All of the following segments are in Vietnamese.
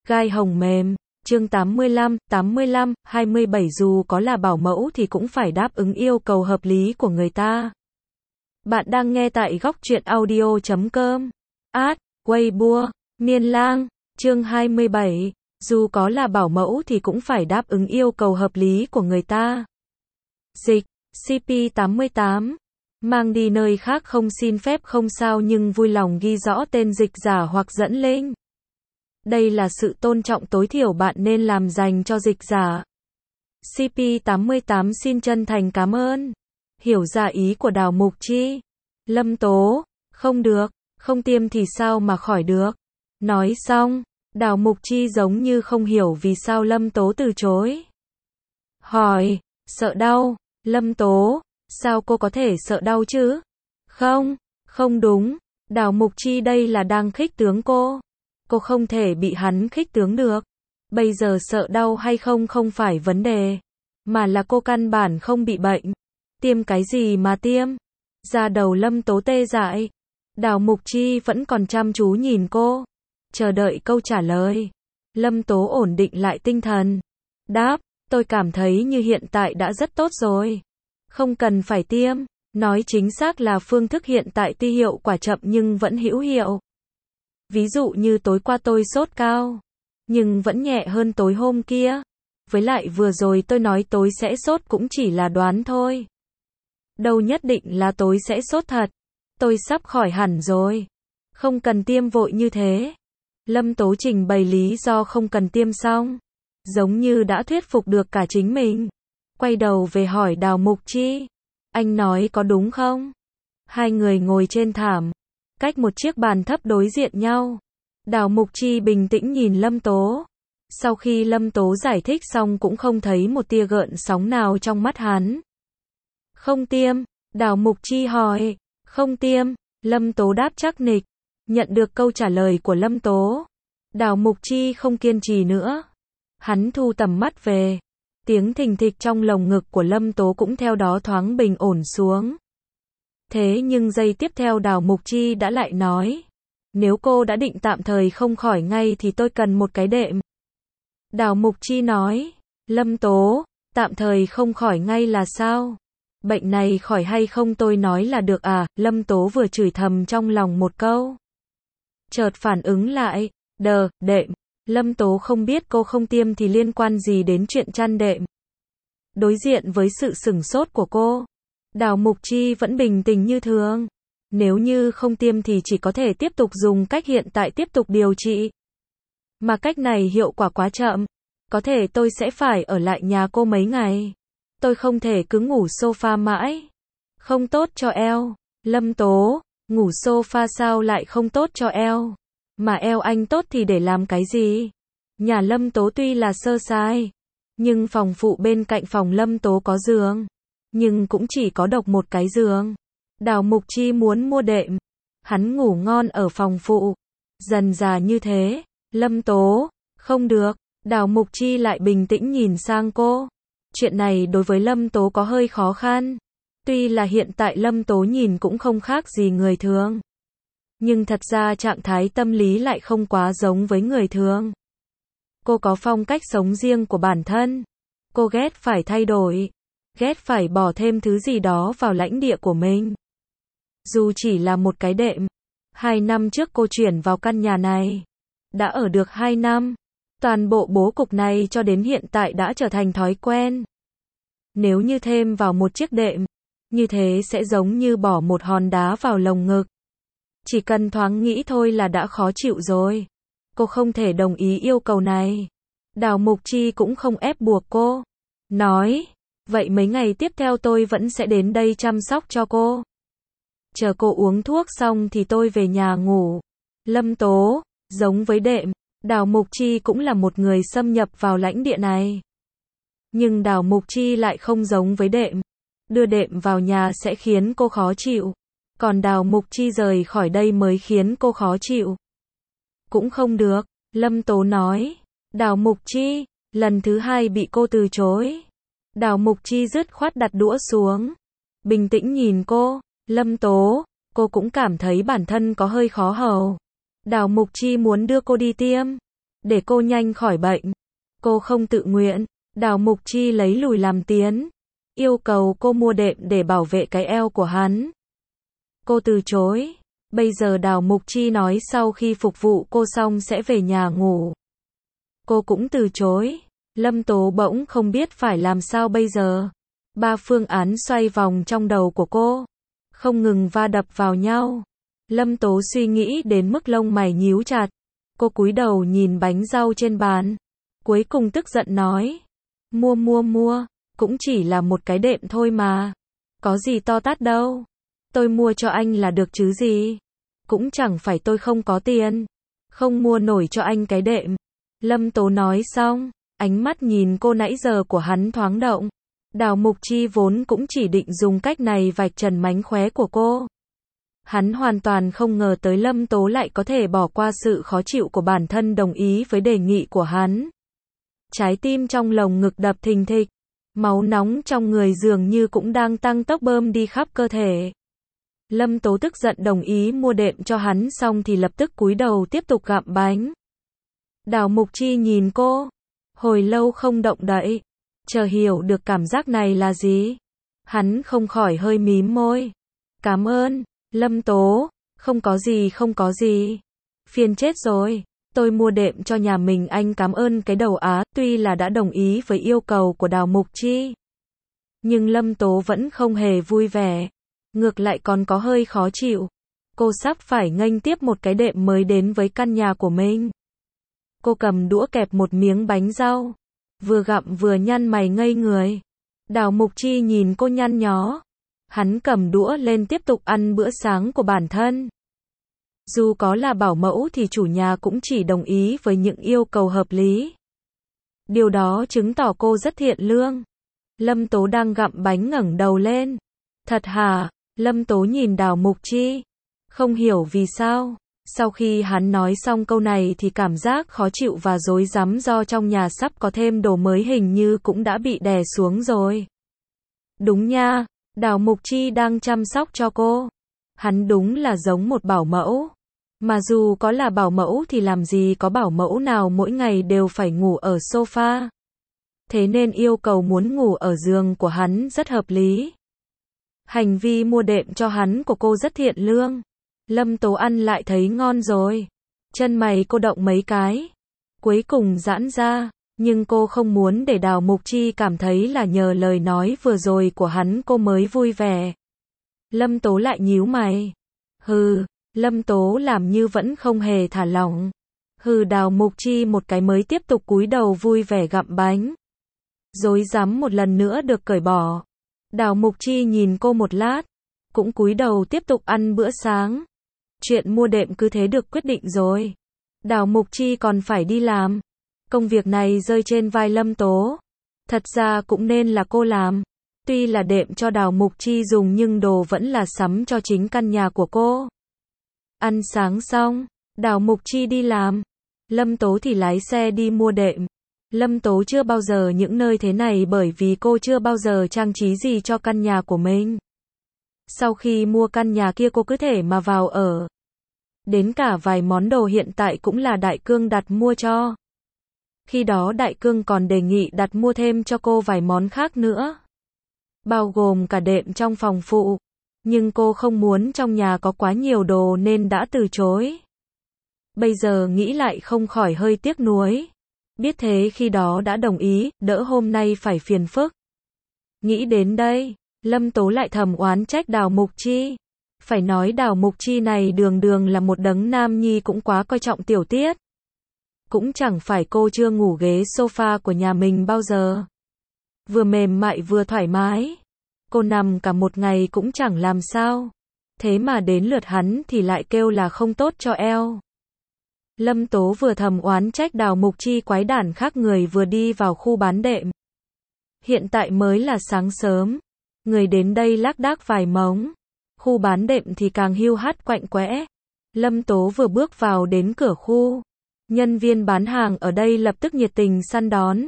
Gai hồng mềm, chương 85, 27 dù có là bảo mẫu thì cũng phải đáp ứng yêu cầu hợp lý của người ta. Bạn đang nghe tại góc truyện audio.com. Weibo, Miên Lang, chương 27, dù có là bảo mẫu thì cũng phải đáp ứng yêu cầu hợp lý của người ta. Dịch, CP88, mang đi nơi khác không xin phép không sao nhưng vui lòng ghi rõ tên dịch giả hoặc dẫn link. Đây là sự tôn trọng tối thiểu bạn nên làm dành cho dịch giả. CP88 xin chân thành cảm ơn. Hiểu ra ý của Đào Mục Chi. Lâm Tố, không được, không tiêm thì sao mà khỏi được. Nói xong, Đào Mục Chi giống như không hiểu vì sao Lâm Tố từ chối. Hỏi, sợ đau, Lâm Tố, sao cô có thể sợ đau chứ? Không, không đúng, Đào Mục Chi đây là đang khích tướng cô. Cô không thể bị hắn khích tướng được. Bây giờ sợ đau hay không không phải vấn đề, mà là cô căn bản không bị bệnh. Tiêm cái gì mà tiêm? Da đầu Lâm Tố tê dại. Đào Mục Chi vẫn còn chăm chú nhìn cô, chờ đợi câu trả lời. Lâm Tố ổn định lại tinh thần. Đáp, tôi cảm thấy như hiện tại đã rất tốt rồi. Không cần phải tiêm. Nói chính xác là phương thức hiện tại tuy hiệu quả chậm nhưng vẫn hữu hiệu. Ví dụ như tối qua tôi sốt cao, nhưng vẫn nhẹ hơn tối hôm kia. Với lại vừa rồi tôi nói tối sẽ sốt cũng chỉ là đoán thôi. Đâu nhất định là tối sẽ sốt thật. Tôi sắp khỏi hẳn rồi. Không cần tiêm vội như thế. Lâm Tố trình bày lý do không cần tiêm xong. Giống như đã thuyết phục được cả chính mình. Quay đầu về hỏi Đào Mục Chi. Anh nói có đúng không? Hai người ngồi trên thảm, cách một chiếc bàn thấp đối diện nhau. Đào Mục Chi bình tĩnh nhìn Lâm Tố. Sau khi Lâm Tố giải thích xong cũng không thấy một tia gợn sóng nào trong mắt hắn. Không tiêm, Đào Mục Chi hỏi. Không tiêm, Lâm Tố đáp chắc nịch. Nhận được câu trả lời của Lâm Tố, Đào Mục Chi không kiên trì nữa. Hắn thu tầm mắt về. Tiếng thình thịch trong lồng ngực của Lâm Tố cũng theo đó thoáng bình ổn xuống. Thế nhưng giây tiếp theo Đào Mục Chi đã lại nói. Nếu cô đã định tạm thời không khỏi ngay thì tôi cần một cái đệm. Đào Mục Chi nói. Lâm Tố, tạm thời không khỏi ngay là sao? Bệnh này khỏi hay không tôi nói là được à? Lâm Tố vừa chửi thầm trong lòng một câu, chợt phản ứng lại. Đệm. Lâm Tố không biết cô không tiêm thì liên quan gì đến chuyện chăn đệm. Đối diện với sự sửng sốt của cô, Đào Mục Chi vẫn bình tĩnh như thường. Nếu như không tiêm thì chỉ có thể tiếp tục dùng cách hiện tại tiếp tục điều trị. Mà cách này hiệu quả quá chậm. Có thể tôi sẽ phải ở lại nhà cô mấy ngày. Tôi không thể cứ ngủ sofa mãi. Không tốt cho eo. Lâm Tố, ngủ sofa sao lại không tốt cho eo? Mà eo anh tốt thì để làm cái gì? Nhà Lâm Tố tuy là sơ sài, nhưng phòng phụ bên cạnh phòng Lâm Tố có giường. Nhưng cũng chỉ có độc một cái giường. Đào Mục Chi muốn mua đệm. Hắn ngủ ngon ở phòng phụ. Dần dà như thế. Lâm Tố, không được. Đào Mục Chi lại bình tĩnh nhìn sang cô. Chuyện này đối với Lâm Tố có hơi khó khăn. Tuy là hiện tại Lâm Tố nhìn cũng không khác gì người thường. Nhưng thật ra trạng thái tâm lý lại không quá giống với người thường. Cô có phong cách sống riêng của bản thân. Cô ghét phải thay đổi. Ghét phải bỏ thêm thứ gì đó vào lãnh địa của mình. Dù chỉ là một cái đệm. 2 năm trước cô chuyển vào căn nhà này. Đã ở được 2 năm. Toàn bộ bố cục này cho đến hiện tại đã trở thành thói quen. Nếu như thêm vào một chiếc đệm, như thế sẽ giống như bỏ một hòn đá vào lồng ngực. Chỉ cần thoáng nghĩ thôi là đã khó chịu rồi. Cô không thể đồng ý yêu cầu này. Đào Mục Chi cũng không ép buộc cô. Nói, vậy mấy ngày tiếp theo tôi vẫn sẽ đến đây chăm sóc cho cô. Chờ cô uống thuốc xong thì tôi về nhà ngủ. Lâm Tố, giống với đệm, Đào Mục Chi cũng là một người xâm nhập vào lãnh địa này. Nhưng Đào Mục Chi lại không giống với đệm. Đưa đệm vào nhà sẽ khiến cô khó chịu. Còn Đào Mục Chi rời khỏi đây mới khiến cô khó chịu. Cũng không được, Lâm Tố nói. Đào Mục Chi, lần thứ 2 bị cô từ chối. Đào Mục Chi dứt khoát đặt đũa xuống. Bình tĩnh nhìn cô. Lâm Tố, cô cũng cảm thấy bản thân có hơi khó hầu. Đào Mục Chi muốn đưa cô đi tiêm. để cô nhanh khỏi bệnh. Cô không tự nguyện. Đào Mục Chi lấy lùi làm tiến, yêu cầu cô mua đệm để bảo vệ cái eo của hắn. Cô từ chối. Bây giờ Đào Mục Chi nói sau khi phục vụ cô xong sẽ về nhà ngủ. Cô cũng từ chối. Lâm Tố bỗng không biết phải làm sao bây giờ. Ba phương án xoay vòng trong đầu của cô, không ngừng va đập vào nhau. Lâm Tố suy nghĩ đến mức lông mày nhíu chặt. Cô cúi đầu nhìn bánh rau trên bàn. Cuối cùng tức giận nói. Mua, cũng chỉ là một cái đệm thôi mà. Có gì to tát đâu. Tôi mua cho anh là được chứ gì. Cũng chẳng phải tôi không có tiền. Không mua nổi cho anh cái đệm. Lâm Tố nói xong, ánh mắt nhìn cô nãy giờ của hắn thoáng động. Đào Mục Chi vốn cũng chỉ định dùng cách này vạch trần mánh khóe của cô. Hắn hoàn toàn không ngờ tới Lâm Tố lại có thể bỏ qua sự khó chịu của bản thân đồng ý với đề nghị của hắn. Trái tim trong lồng ngực đập thình thịch, máu nóng trong người dường như cũng đang tăng tốc bơm đi khắp cơ thể. Lâm Tố tức giận đồng ý mua đệm cho hắn xong thì lập tức cúi đầu tiếp tục gặm bánh. Đào Mục Chi nhìn cô, hồi lâu không động đậy, chờ hiểu được cảm giác này là gì. Hắn không khỏi hơi mím môi. Cảm ơn, Lâm Tố, không có gì. Phiền chết rồi, tôi mua đệm cho nhà mình anh cảm ơn cái đầu á, tuy là đã đồng ý với yêu cầu của Đào Mục Chi. Nhưng Lâm Tố vẫn không hề vui vẻ, ngược lại còn có hơi khó chịu. Cô sắp phải nghênh tiếp một cái đệm mới đến với căn nhà của mình. Cô cầm đũa kẹp một miếng bánh rau, vừa gặm vừa nhăn mày ngây người. Đào Mục Chi nhìn cô nhăn nhó. Hắn cầm đũa lên tiếp tục ăn bữa sáng của bản thân. Dù có là bảo mẫu thì chủ nhà cũng chỉ đồng ý với những yêu cầu hợp lý. Điều đó chứng tỏ cô rất thiện lương. Lâm Tố đang gặm bánh ngẩng đầu lên. Thật hả? Lâm Tố nhìn Đào Mục Chi. Không hiểu vì sao. Sau khi hắn nói xong câu này thì cảm giác khó chịu và rối rắm do trong nhà sắp có thêm đồ mới hình như cũng đã bị đè xuống rồi. Đúng nha, Đào Mục Chi đang chăm sóc cho cô. Hắn đúng là giống một bảo mẫu. Mà dù có là bảo mẫu thì làm gì có bảo mẫu nào mỗi ngày đều phải ngủ ở sofa. Thế nên yêu cầu muốn ngủ ở giường của hắn rất hợp lý. Hành vi mua đệm cho hắn của cô rất thiện lương. Lâm Tố ăn lại thấy ngon rồi. Chân mày cô động mấy cái, cuối cùng giãn ra. Nhưng cô không muốn để Đào Mục Chi cảm thấy là nhờ lời nói vừa rồi của hắn cô mới vui vẻ. Lâm Tố lại nhíu mày. Hừ, Lâm Tố làm như vẫn không hề thả lỏng. Hừ, Đào Mục Chi một cái mới tiếp tục cúi đầu vui vẻ gặm bánh. Rối rắm một lần nữa được cởi bỏ. Đào Mục Chi nhìn cô một lát, cũng cúi đầu tiếp tục ăn bữa sáng. Chuyện mua đệm cứ thế được quyết định rồi. Đào Mục Chi còn phải đi làm. Công việc này rơi trên vai Lâm Tố. Thật ra cũng nên là cô làm. Tuy là đệm cho Đào Mục Chi dùng nhưng đồ vẫn là sắm cho chính căn nhà của cô. Ăn sáng xong, Đào Mục Chi đi làm. Lâm Tố thì lái xe đi mua đệm. Lâm Tố chưa bao giờ những nơi thế này bởi vì cô chưa bao giờ trang trí gì cho căn nhà của mình. Sau khi mua căn nhà kia cô cứ thể mà vào ở. Đến cả vài món đồ hiện tại cũng là Đại Cương đặt mua cho. Khi đó Đại Cương còn đề nghị đặt mua thêm cho cô vài món khác nữa. Bao gồm cả đệm trong phòng phụ. Nhưng cô không muốn trong nhà có quá nhiều đồ nên đã từ chối. Bây giờ nghĩ lại không khỏi hơi tiếc nuối. Biết thế khi đó đã đồng ý, đỡ hôm nay phải phiền phức. Nghĩ đến đây, Lâm Tố lại thầm oán trách Đào Mục Chi. Phải nói Đào Mục Chi này đường đường là một đấng nam nhi cũng quá coi trọng tiểu tiết. Cũng chẳng phải cô chưa ngủ ghế sofa của nhà mình bao giờ. Vừa mềm mại vừa thoải mái. Cô nằm cả một ngày cũng chẳng làm sao. Thế mà đến lượt hắn thì lại kêu là không tốt cho eo. Lâm Tố vừa thầm oán trách Đào Mục Chi quái đản khác người vừa đi vào khu bán đệm. Hiện tại mới là sáng sớm. Người đến đây lác đác vài mống. Khu bán đệm thì càng hiu hắt quạnh quẽ. Lâm Tố vừa bước vào đến cửa khu. Nhân viên bán hàng ở đây lập tức nhiệt tình săn đón.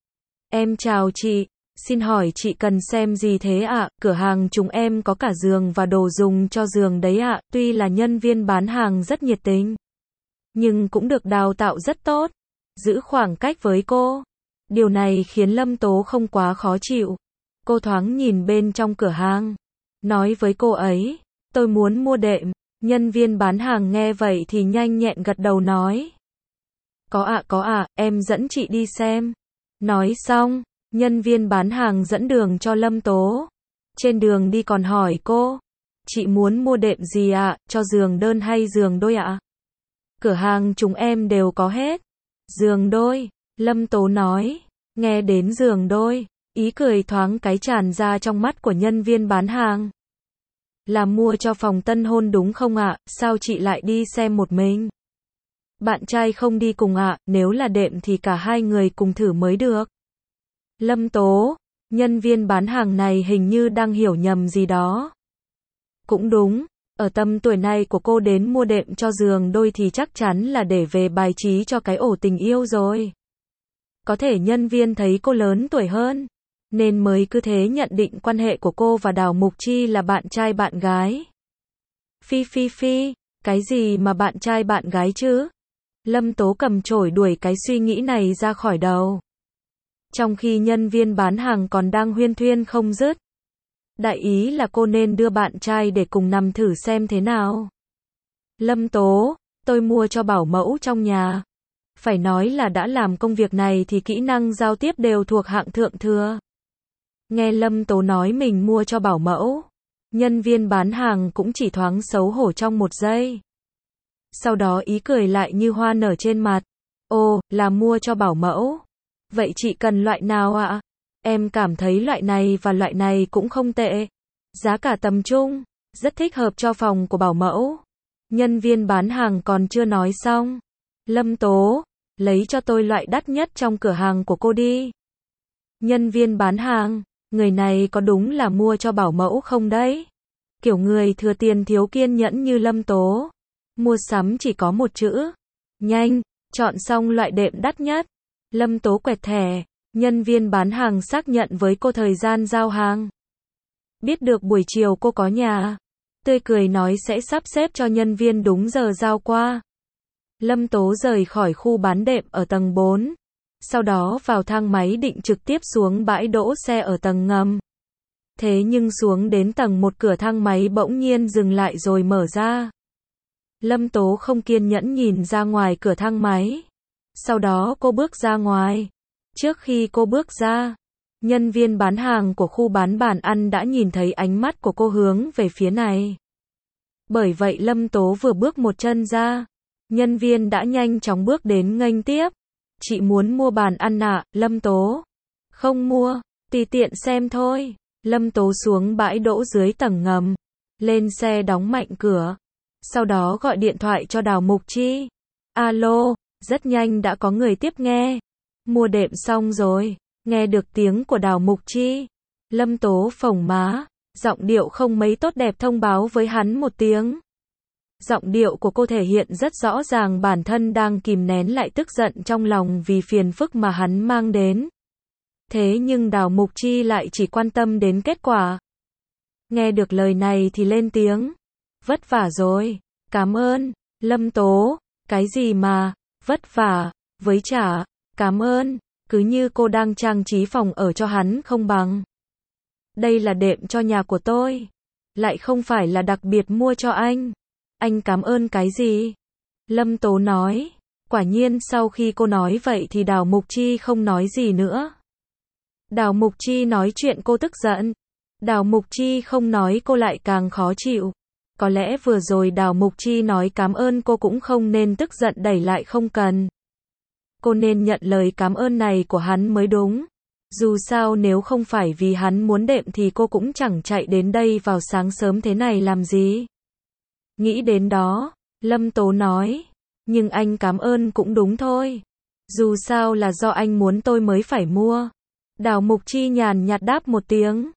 Em chào chị, xin hỏi chị cần xem gì thế ạ? Cửa hàng chúng em có cả giường và đồ dùng cho giường đấy ạ. Tuy là nhân viên bán hàng rất nhiệt tình, nhưng cũng được đào tạo rất tốt. giữ khoảng cách với cô. Điều này khiến Lâm Tố không quá khó chịu. Cô thoáng nhìn bên trong cửa hàng, nói với cô ấy, tôi muốn mua đệm. Nhân viên bán hàng nghe vậy thì nhanh nhẹn gật đầu nói. Có ạ, em dẫn chị đi xem. Nói xong, nhân viên bán hàng dẫn đường cho Lâm Tố. Trên đường đi còn hỏi cô, chị muốn mua đệm gì ạ, cho giường đơn hay giường đôi ạ? Cửa hàng chúng em đều có hết. Giường đôi, Lâm Tố nói. Nghe đến giường đôi, ý cười thoáng cái tràn ra trong mắt của nhân viên bán hàng. Là mua cho phòng tân hôn đúng không ạ? Sao chị lại đi xem một mình? Bạn trai không đi cùng ạ, nếu là đệm thì cả hai người cùng thử mới được. Lâm Tố, nhân viên bán hàng này hình như đang hiểu nhầm gì đó. Cũng đúng, ở tầm tuổi này của cô đến mua đệm cho giường đôi thì chắc chắn là để về bài trí cho cái ổ tình yêu rồi. Có thể nhân viên thấy cô lớn tuổi hơn, nên mới cứ thế nhận định quan hệ của cô và Đào Mục Chi là bạn trai bạn gái. Phi, cái gì mà bạn trai bạn gái chứ? Lâm Tố cầm chổi đuổi cái suy nghĩ này ra khỏi đầu. Trong khi nhân viên bán hàng còn đang huyên thuyên không dứt. Đại ý là cô nên đưa bạn trai để cùng nằm thử xem thế nào. Lâm Tố, tôi mua cho bảo mẫu trong nhà. Phải nói là đã làm công việc này thì kỹ năng giao tiếp đều thuộc hạng thượng thừa. Nghe Lâm Tố nói mình mua cho bảo mẫu, nhân viên bán hàng cũng chỉ thoáng xấu hổ trong một giây. Sau đó ý cười lại như hoa nở trên mặt. Ồ, là mua cho bảo mẫu. Vậy chị cần loại nào ạ? Em cảm thấy loại này và loại này cũng không tệ. Giá cả tầm trung, rất thích hợp cho phòng của bảo mẫu. Nhân viên bán hàng còn chưa nói xong. Lâm Tố, lấy cho tôi loại đắt nhất trong cửa hàng của cô đi. Nhân viên bán hàng, người này có đúng là mua cho bảo mẫu không đấy? Kiểu người thừa tiền thiếu kiên nhẫn như Lâm Tố. Mua sắm chỉ có một chữ. Nhanh, chọn xong loại đệm đắt nhất. Lâm Tố quẹt thẻ, nhân viên bán hàng xác nhận với cô thời gian giao hàng. Biết được buổi chiều cô có nhà, tươi cười nói sẽ sắp xếp cho nhân viên đúng giờ giao qua. Lâm Tố rời khỏi khu bán đệm ở tầng 4, sau đó vào thang máy định trực tiếp xuống bãi đỗ xe ở tầng ngầm. Thế nhưng xuống đến tầng 1 cửa thang máy bỗng nhiên dừng lại rồi mở ra. Lâm Tố không kiên nhẫn nhìn ra ngoài cửa thang máy. Sau đó cô bước ra ngoài. Trước khi cô bước ra, nhân viên bán hàng của khu bán bàn ăn đã nhìn thấy ánh mắt của cô hướng về phía này. Bởi vậy Lâm Tố vừa bước một chân ra, nhân viên đã nhanh chóng bước đến nghênh tiếp. Chị muốn mua bàn ăn ạ, Lâm Tố? Không mua, tùy tiện xem thôi. Lâm Tố xuống bãi đỗ dưới tầng ngầm, lên xe đóng mạnh cửa. Sau đó gọi điện thoại cho Đào Mục Chi. Alo, rất nhanh đã có người tiếp nghe. Mua đệm xong rồi, nghe được tiếng của Đào Mục Chi. Lâm Tố phồng má, giọng điệu không mấy tốt đẹp thông báo với hắn một tiếng. Giọng điệu của cô thể hiện rất rõ ràng bản thân đang kìm nén lại tức giận trong lòng vì phiền phức mà hắn mang đến. Thế nhưng Đào Mục Chi lại chỉ quan tâm đến kết quả. Nghe được lời này thì lên tiếng. Vất vả rồi, cảm ơn. Lâm Tố, cái gì mà, vất vả, với chả, cảm ơn, cứ như cô đang trang trí phòng ở cho hắn không bằng. Đây là đệm cho nhà của tôi, lại không phải là đặc biệt mua cho anh. Anh cảm ơn cái gì? Lâm Tố nói. Quả nhiên sau khi cô nói vậy thì Đào Mục Chi không nói gì nữa. Đào Mục Chi nói chuyện cô tức giận. Đào Mục Chi không nói cô lại càng khó chịu. Có lẽ vừa rồi Đào Mục Chi nói cảm ơn cô cũng không nên tức giận đẩy lại không cần. Cô nên nhận lời cảm ơn này của hắn mới đúng. Dù sao nếu không phải vì hắn muốn đệm thì cô cũng chẳng chạy đến đây vào sáng sớm thế này làm gì. Nghĩ đến đó, Lâm Tố nói. Nhưng anh cảm ơn cũng đúng thôi. Dù sao là do anh muốn tôi mới phải mua. Đào Mục Chi nhàn nhạt đáp một tiếng.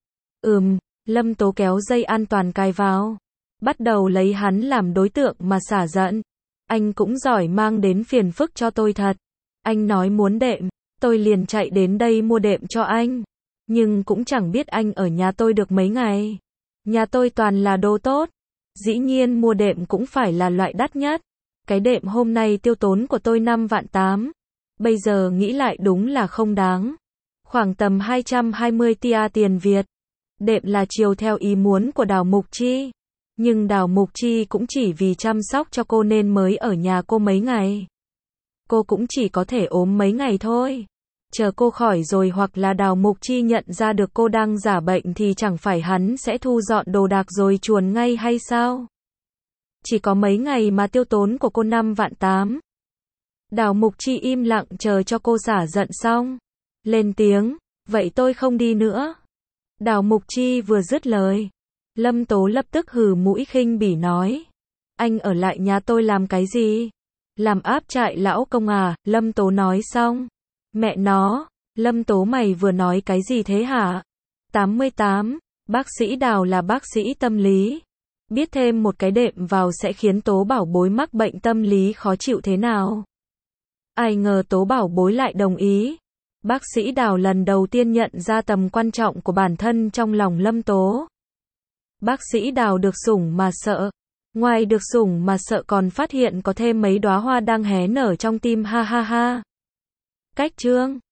Lâm Tố kéo dây an toàn cài vào. Bắt đầu lấy hắn làm đối tượng mà xả giận. Anh cũng giỏi mang đến phiền phức cho tôi thật. Anh nói muốn đệm, tôi liền chạy đến đây mua đệm cho anh. Nhưng cũng chẳng biết anh ở nhà tôi được mấy ngày. Nhà tôi toàn là đồ tốt. Dĩ nhiên mua đệm cũng phải là loại đắt nhất. Cái đệm hôm nay tiêu tốn của tôi 5,8 vạn. Bây giờ nghĩ lại đúng là không đáng. Khoảng tầm 220 tia tiền Việt. Đệm là chiều theo ý muốn của Đào Mục Chi. Nhưng Đào Mục Chi cũng chỉ vì chăm sóc cho cô nên mới ở nhà cô mấy ngày. Cô cũng chỉ có thể ốm mấy ngày thôi. Chờ cô khỏi rồi hoặc là Đào Mục Chi nhận ra được cô đang giả bệnh thì chẳng phải hắn sẽ thu dọn đồ đạc rồi chuồn ngay hay sao? Chỉ có mấy ngày mà tiêu tốn của cô 5.800.000. Đào Mục Chi im lặng chờ cho cô xả giận xong. Lên tiếng, vậy tôi không đi nữa. Đào Mục Chi vừa dứt lời. Lâm Tố lập tức hừ mũi khinh bỉ nói. Anh ở lại nhà tôi làm cái gì? Làm áp trại lão công à? Lâm Tố nói xong. Mẹ nó, Lâm Tố mày vừa nói cái gì thế hả? 88, bác sĩ Đào là bác sĩ tâm lý. Biết thêm một cái đệm vào sẽ khiến Tố Bảo Bối mắc bệnh tâm lý khó chịu thế nào? Ai ngờ Tố Bảo Bối lại đồng ý. Bác sĩ Đào lần đầu tiên nhận ra tầm quan trọng của bản thân trong lòng Lâm Tố. Bác sĩ Đào được sủng mà sợ. Ngoài được sủng mà sợ còn phát hiện có thêm mấy đóa hoa đang hé nở trong tim ha ha ha. Cách chương